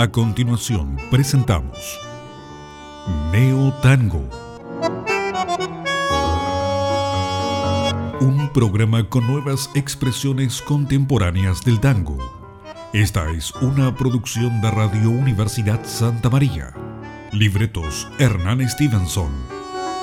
A continuación presentamos Neo Tango, un programa con nuevas expresiones contemporáneas del tango. Esta es una producción de Radio Universidad Santa María. Libretos Hernán Stevenson.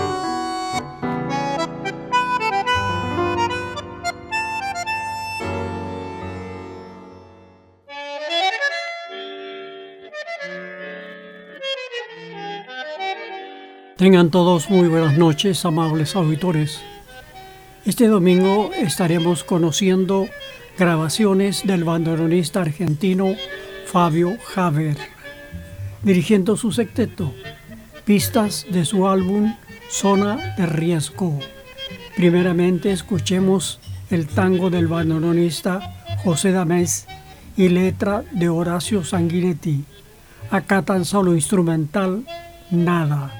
Tengan todos muy buenas noches, amables auditores. Este domingo estaremos conociendo grabaciones del bandoneonista argentino Fabio Hager, dirigiendo su sexteto, pistas de su álbum Zona de Riesgo. Primeramente escuchemos el tango del bandoneonista José Dames y letra de Horacio Sanguinetti. Acá tan solo instrumental, Nada.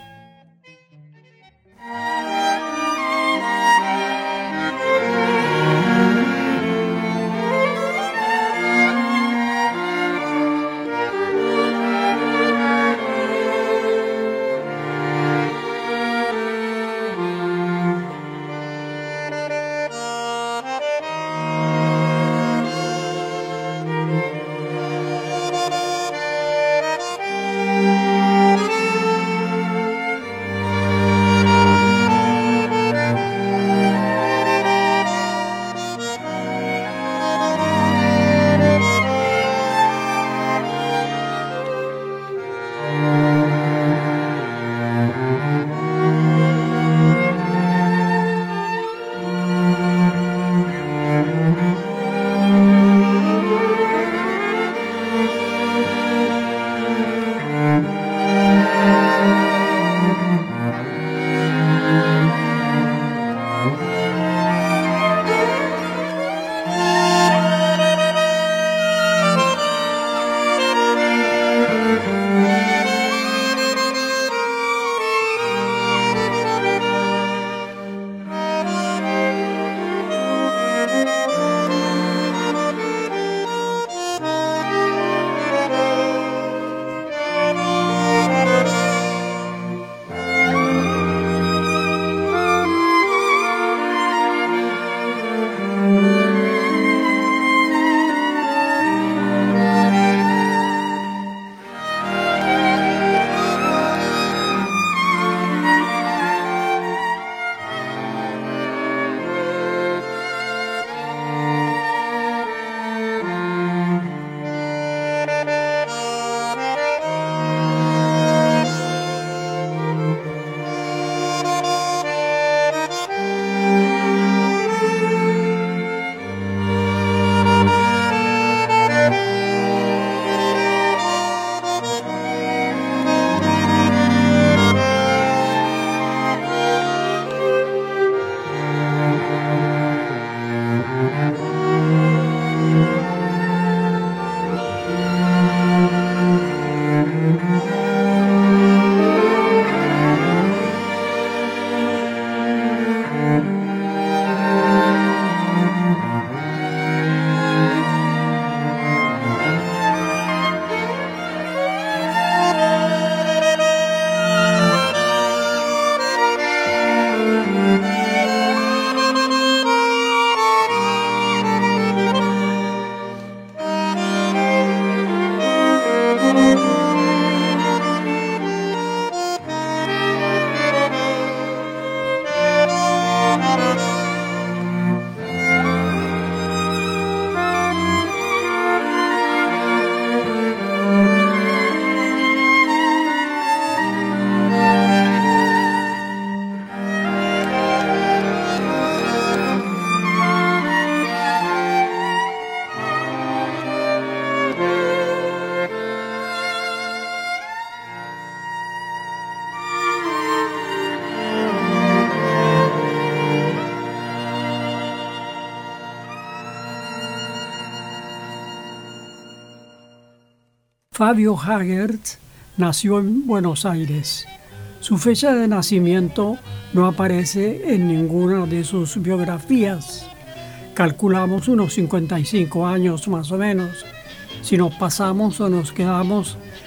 Fabio Hager nació en Buenos Aires. Su fecha de nacimiento no aparece en ninguna de sus biografías. Calculamos unos 55 años más o menos. Si nos pasamos o nos quedamos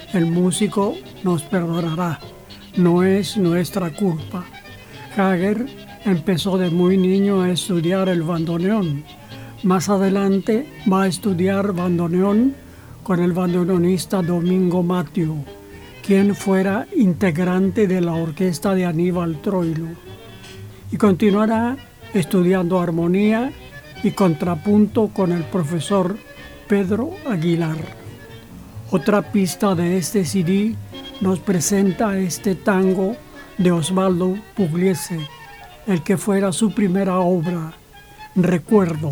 el músico nos perdonará. No es nuestra culpa. Hager empezó de muy niño a estudiar el bandoneón. Más adelante va a estudiar bandoneón con el bandoneonista Domingo Mathieu, quien fuera integrante de la orquesta de Aníbal Troilo. Y continuará estudiando armonía y contrapunto con el profesor Pedro Aguilar. Otra pista de este CD nos presenta este tango de Osvaldo Pugliese, el que fuera su primera obra, Recuerdo.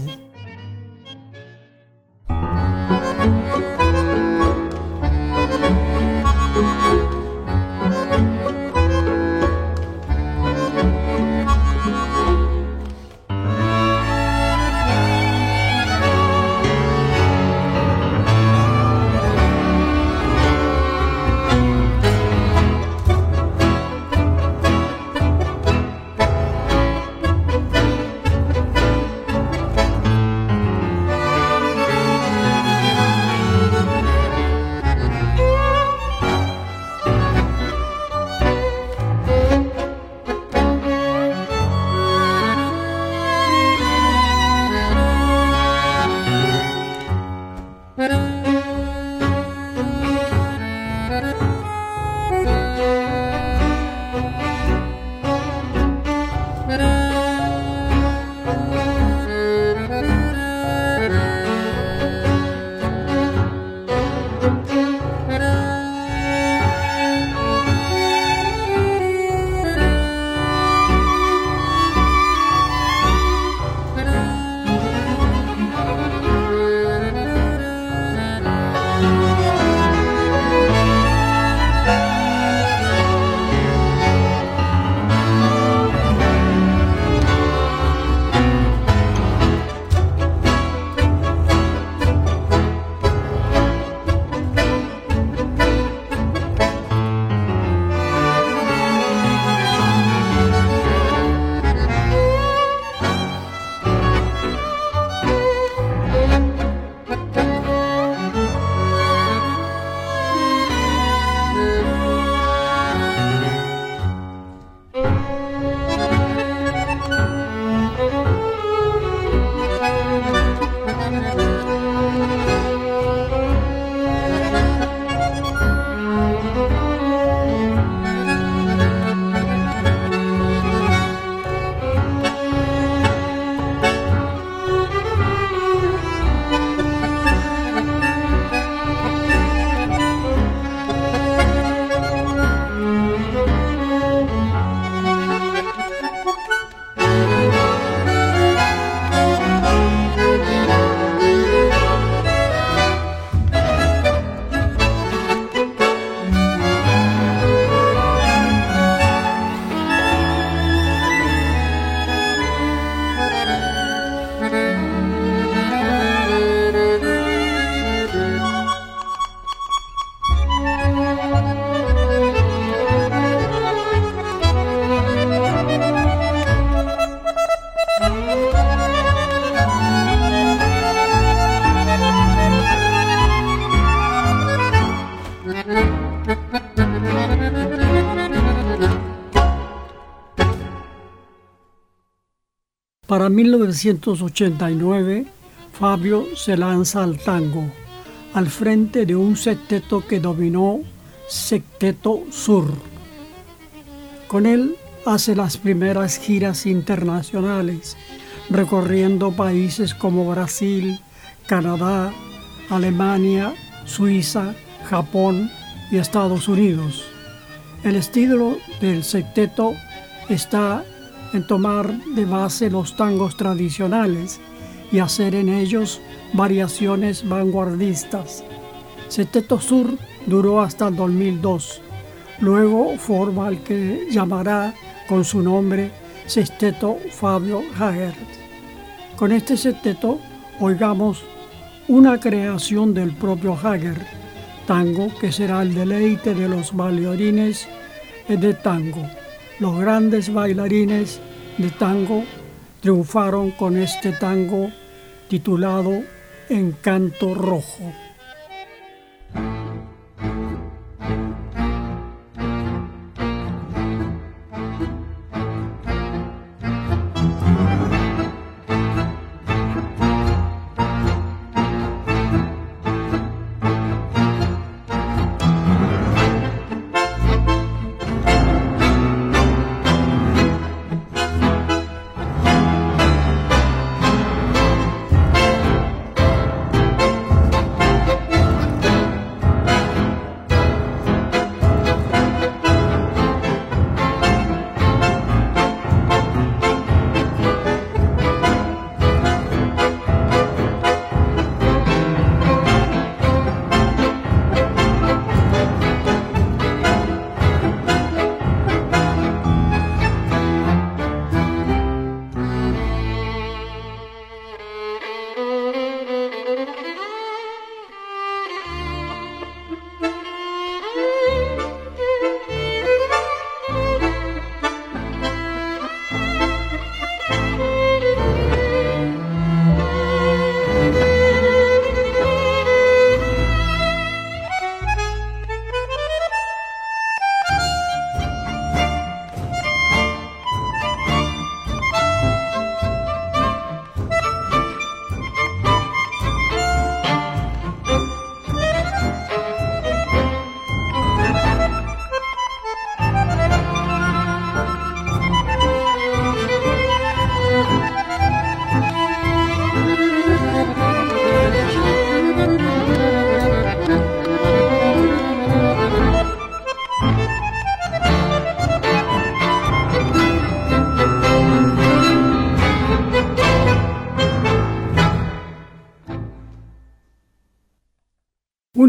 Para 1989, Fabio se lanza al tango, al frente de un septeto que dominó Septeto Sur. Con él hace las primeras giras internacionales, recorriendo países como Brasil, Canadá, Alemania, Suiza, Japón y Estados Unidos. El estilo del septeto está en tomar de base los tangos tradicionales y hacer en ellos variaciones vanguardistas. Septeto Sur duró hasta el 2002. Luego forma el que llamará con su nombre Sexteto Fabio Hager. Con este sexteto oigamos una creación del propio Hager, tango que será el deleite de los bailarines de tango. Los grandes bailarines de tango triunfaron con este tango titulado Encanto Rojo.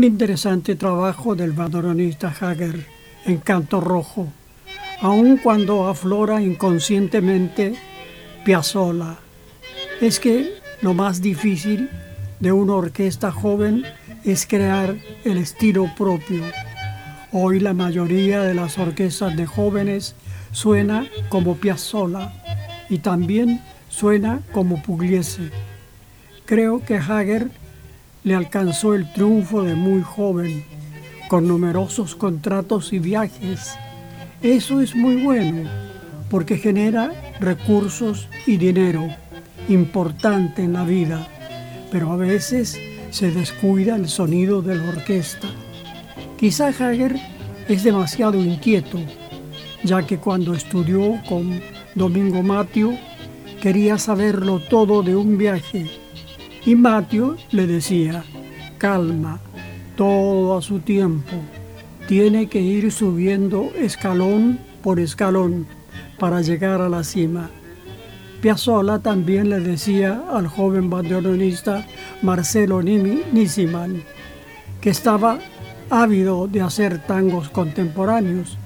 Un interesante trabajo del bandoneonista Hager en Canto Rojo, aun cuando aflora inconscientemente Piazzolla. Es que lo más difícil de una orquesta joven es crear el estilo propio. Hoy la mayoría de las orquestas de jóvenes suena como Piazzolla y también suena como Pugliese. Creo que Hager le alcanzó el triunfo de muy joven, con numerosos contratos y viajes. Eso es muy bueno, porque genera recursos y dinero, importante en la vida, pero a veces se descuida el sonido de la orquesta. Quizá Hager es demasiado inquieto, ya que cuando estudió con Domingo Mattio quería saberlo todo de un viaje, y Mattio le decía: calma, todo a su tiempo, tiene que ir subiendo escalón por escalón para llegar a la cima. Piazzolla también le decía al joven bandoneonista Marcello Nisiman, que estaba ávido de hacer tangos contemporáneos: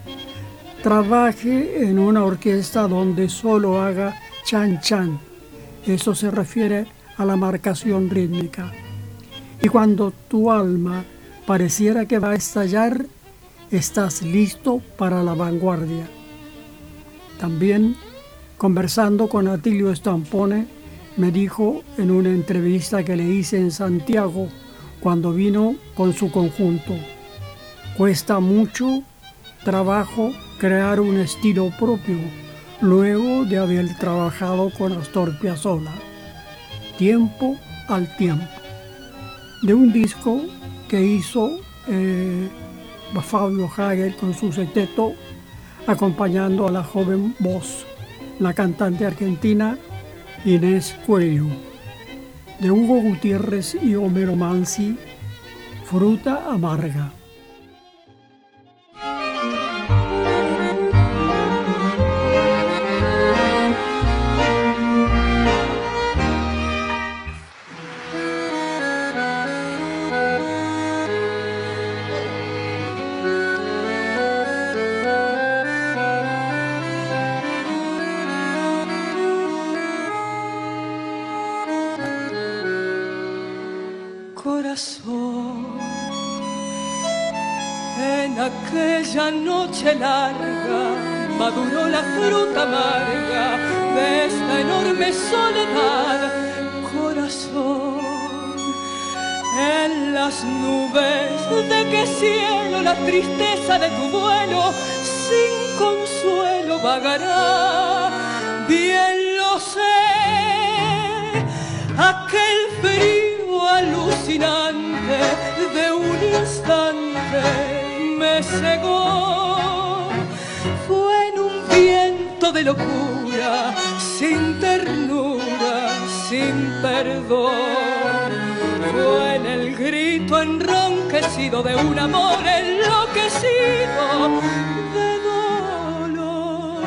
trabaje en una orquesta donde solo haga chan-chan. Eso se refiere a la marcación rítmica. Y cuando tu alma pareciera que va a estallar, estás listo para la vanguardia. También, conversando con Attilio Stampone, me dijo en una entrevista que le hice en Santiago cuando vino con su conjunto: cuesta mucho trabajo crear un estilo propio luego de haber trabajado con Astor Piazzolla. Tiempo al tiempo. De un disco que hizo Fabio Hager con su seteto, acompañando a la joven voz, la cantante argentina Inés Cuello. De Hugo Gutiérrez y Homero Mansi, Fruta Amarga. En aquella noche larga maduró la fruta amarga de esta enorme soledad. Corazón, en las nubes de qué cielo la tristeza de tu vuelo sin consuelo vagará. Bien lo sé, aquel frío alucinante de un instante me cegó. Fue en un viento de locura, sin ternura, sin perdón. Fue en el grito enronquecido de un amor enloquecido de dolor.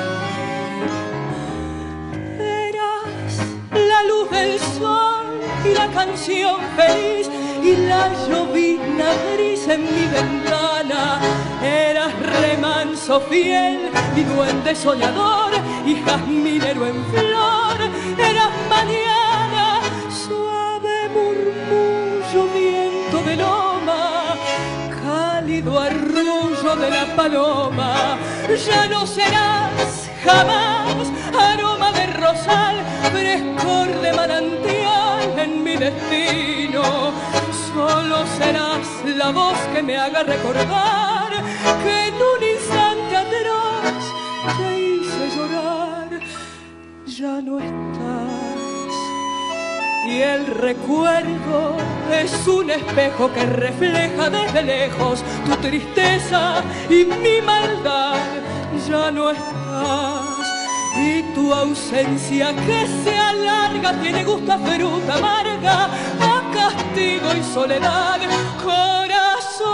Eras la luz del sol y la canción feliz y la llovizna gris en mi ventana. Eras remanso fiel y duende soñador y jazminero en flor. Eras mañana, suave murmullo, viento de loma, cálido arrullo de la paloma. Ya no serás jamás aroma de rosal, frescor de manantial en mi destino. Solo serás la voz que me haga recordar que en un instante atroz te hice llorar. Ya no estás y el recuerdo es un espejo que refleja desde lejos tu tristeza y mi maldad. Ya no estás y tu ausencia que se alarga tiene gusto a fruta amarga, a castigo y soledad. Corazón,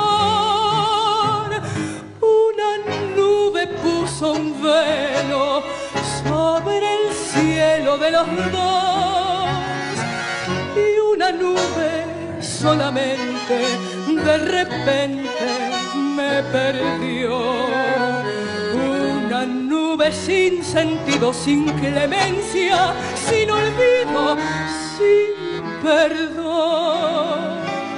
una nube puso un velo sobre el cielo de los dos y una nube solamente de repente me perdió. Una nube sin sentido, sin clemencia, sin olvido, sin perdón.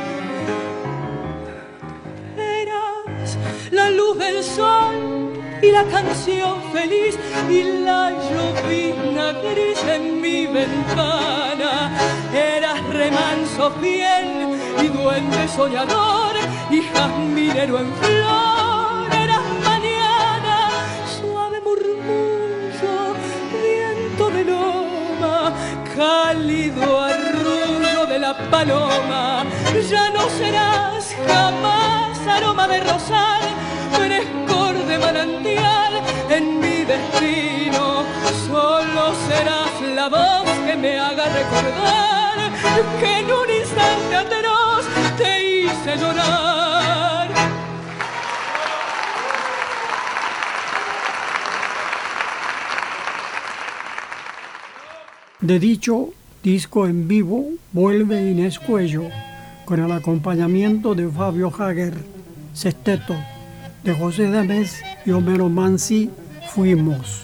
Eras la luz del sol y la canción feliz y la llovizna gris en mi ventana. Eras remanso fiel y duende soñador y jazminero en flor. Eras mañana, suave murmullo, viento de loma, cálido arrullo de la paloma. Ya no serás jamás aroma de rosal, frescor de manantial en mi destino. Solo serás la voz que me haga recordar que en un instante atroz te hice llorar. De dicho disco en vivo vuelve Inés Cuello con el acompañamiento de Fabio Hager, sexteto, de José Dames y Homero Manzi, Fuimos.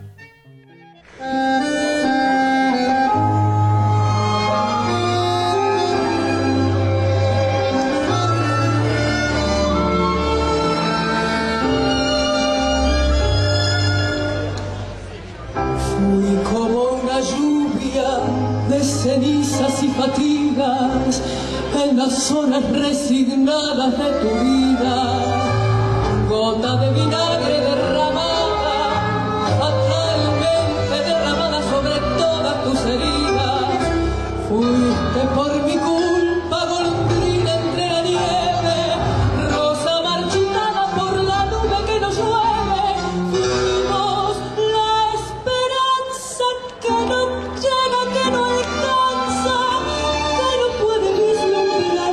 Fui como una lluvia de cenizas y fatigas en las horas resignadas de tu vida. Gota de vinagre derramada, fatalmente derramada sobre todas tus heridas. Fuiste por mi culpa golondrina entre la nieve, rosa marchitada por la nube que nos llueve. Fuimos la esperanza que no llega, que no alcanza, que no puede vislumbrar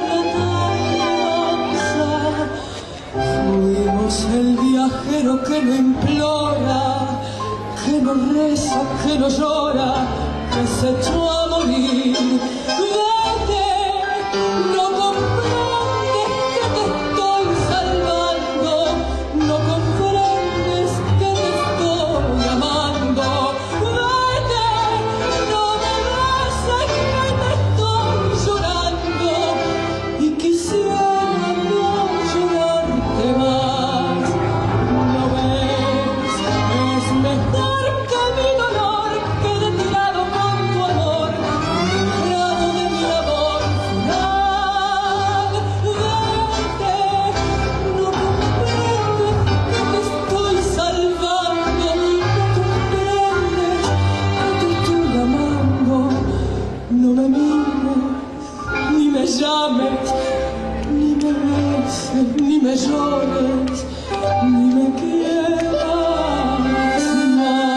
la tardanza. Fuimos el viajero que no implora, que no reza, que no llora, que se echó a morir. Vete, no comprendes que te estoy salvando, no comprendes que te estoy amando. Vete, no me beses que te estoy llorando y quisiera no llorarte más. ¿No ves? Es mejor que mi dolor quede tirado con tu amor, librado de mi amor final. Vete, no comprendes que te estoy salvando, no comprendes que te estoy amando. No me mires, ni me llames, ni me beses, ni me llores, ni me quieras más.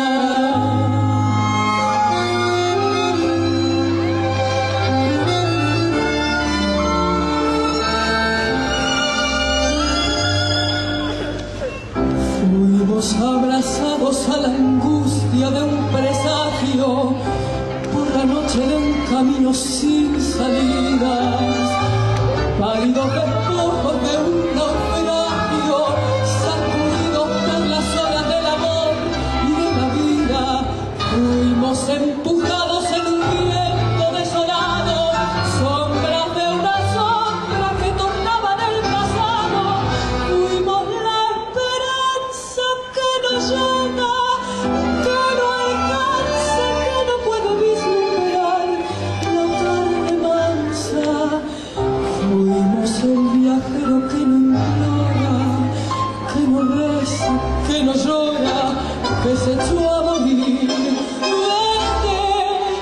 Fuimos abrazados a la angustia de un presagio por la noche de un camino sin salidas, pálidos despojos de un naufragio, sacudidos por las olas del amor y de la vida. Fuimos empujados en un viento desolado, sombras de una sombra que tornaban el pasado. Fuimos la esperanza que no llega, que no alcanza, que no puede vislumbrar la tarde mansa. Fuimos el viajero que no implora, que no reza, que no llora, que se echó a morir. Vete,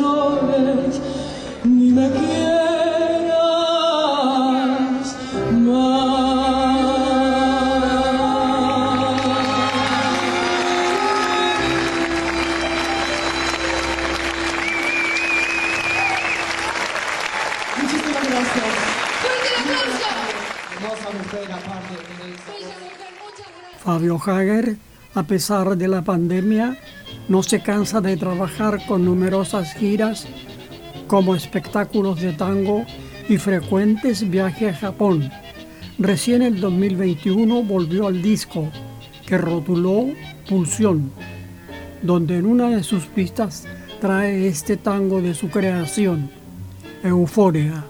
soles, ni me quieras más. Muchísimas gracias. ¡Fuerte el aplauso! Hermosa mujer, aparte. Bella mujer, muchas gracias. Fabio Hager, a pesar de la pandemia, no se cansa de trabajar con numerosas giras como espectáculos de tango y frecuentes viajes a Japón. Recién en 2021 volvió al disco que rotuló Pulsión, donde en una de sus pistas trae este tango de su creación, Euforia.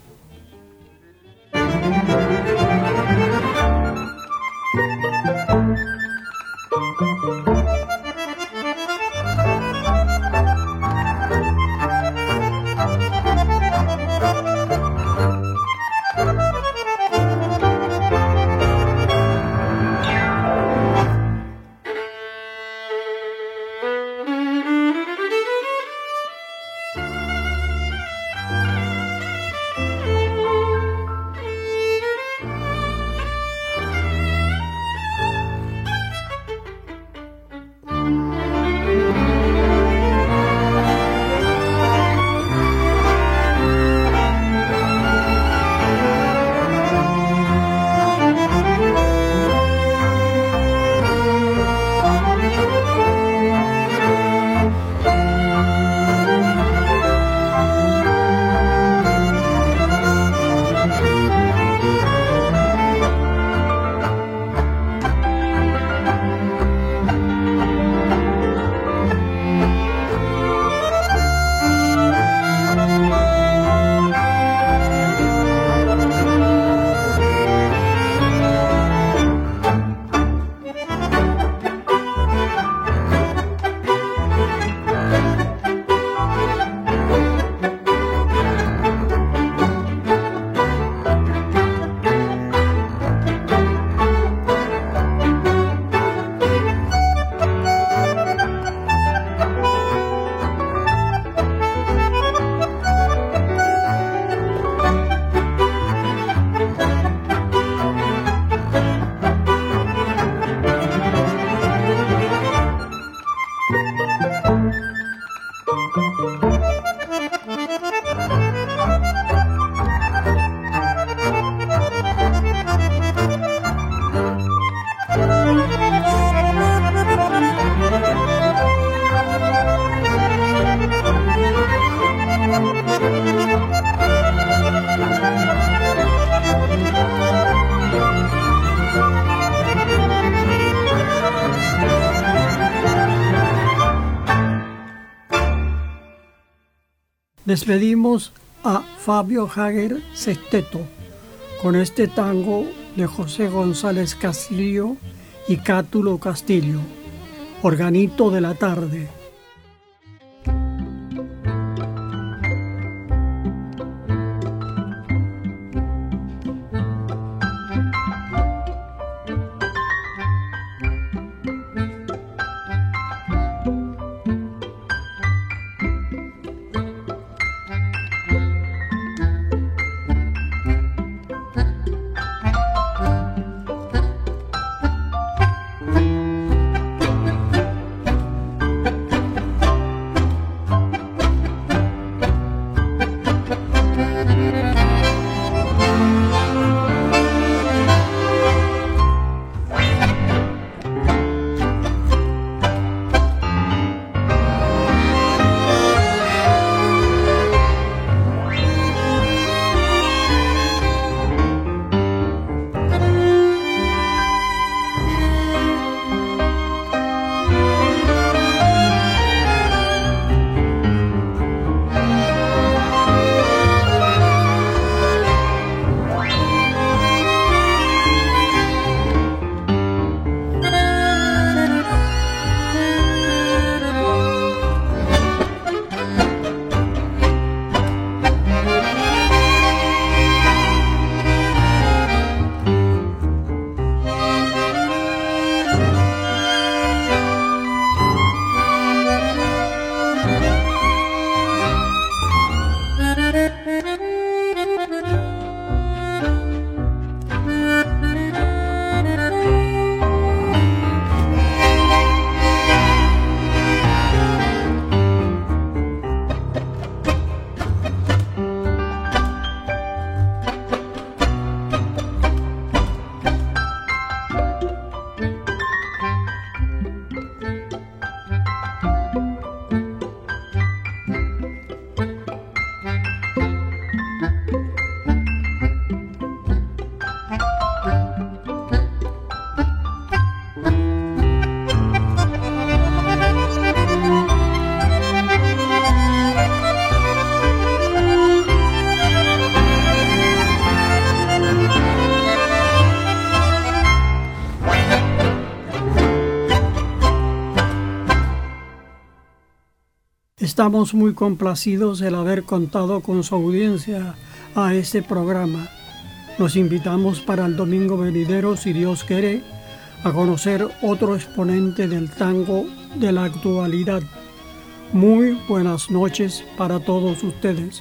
Despedimos a Fabio Hager Sexteto con este tango de José González Castillo y Cátulo Castillo, Organito de la Tarde. Estamos muy complacidos el haber contado con su audiencia a este programa. Los invitamos para el domingo venidero, si Dios quiere, a conocer otro exponente del tango de la actualidad. Muy buenas noches para todos ustedes.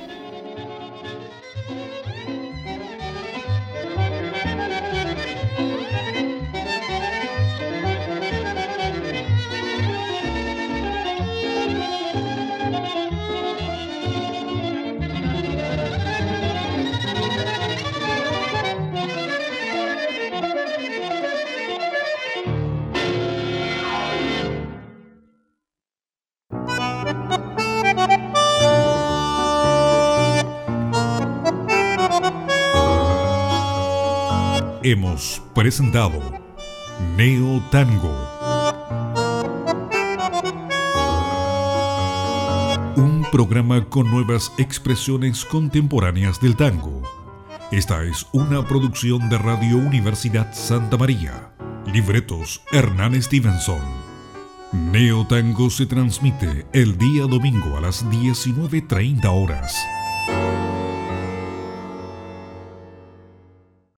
Hemos presentado Neo Tango, un programa con nuevas expresiones contemporáneas del tango. Esta es una producción de Radio Universidad Santa María. Libretos Hernán Stevenson. Neo Tango se transmite el día domingo a las 19:30 horas.